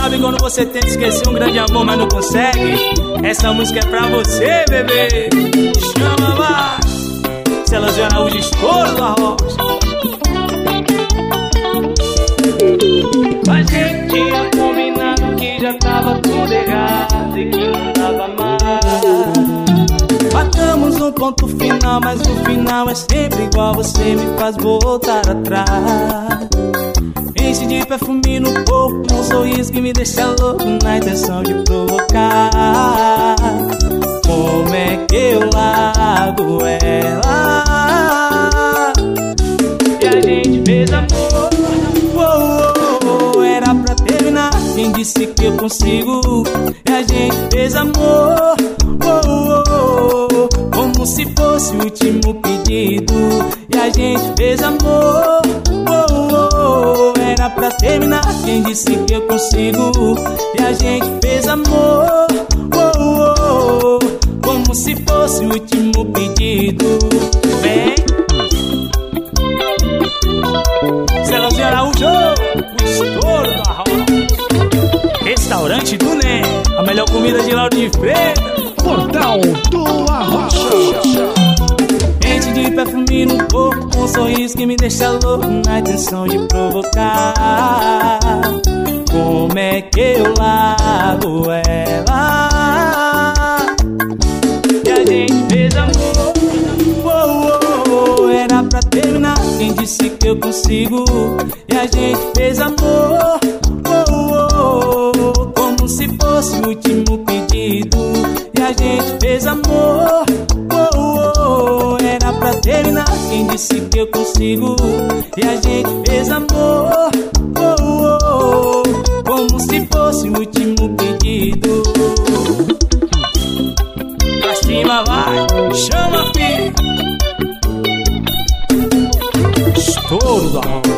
Sabe quando você tenta esquecer um grande amor, mas não consegue? Essa música é pra você, bebê. Chama lá, Celas de Araújo, estouro da rocha. A gente tinha combinado que já tava tudo errado e que não dava mais. Matamos um ponto final, mas o final é sempre igual. Você me faz voltar atrás. Enche de perfume no corpo, um sorriso que me deixa louco, na intenção de provocar. Como é que eu largo ela? E a gente fez amor, era pra terminar. Quem disse que eu consigo? E a gente fez amor, como se fosse o último pedido. E a gente fez amor, era pra terminar. Quem disse que eu consigo? E a gente fez amor, como se fosse o último pedido. Vem, Celas de Araújo, o estouro da roça. Restaurante do Né, a melhor comida de Lauro de Freitas. Portal do Arrocha. Enche de perfume no corpo, um sorriso que me deixa louco, na intenção de provocar. Como é que eu largo ela? E a gente fez amor, era pra terminar. Quem disse que eu consigo? E a gente fez amor, como se fosse o último pedido. E a gente fez amor, era pra terminar. Quem disse que eu consigo? E a gente fez amor, como se fosse o último pedido. Pra cima vai, chama, filho. Estouro da roda.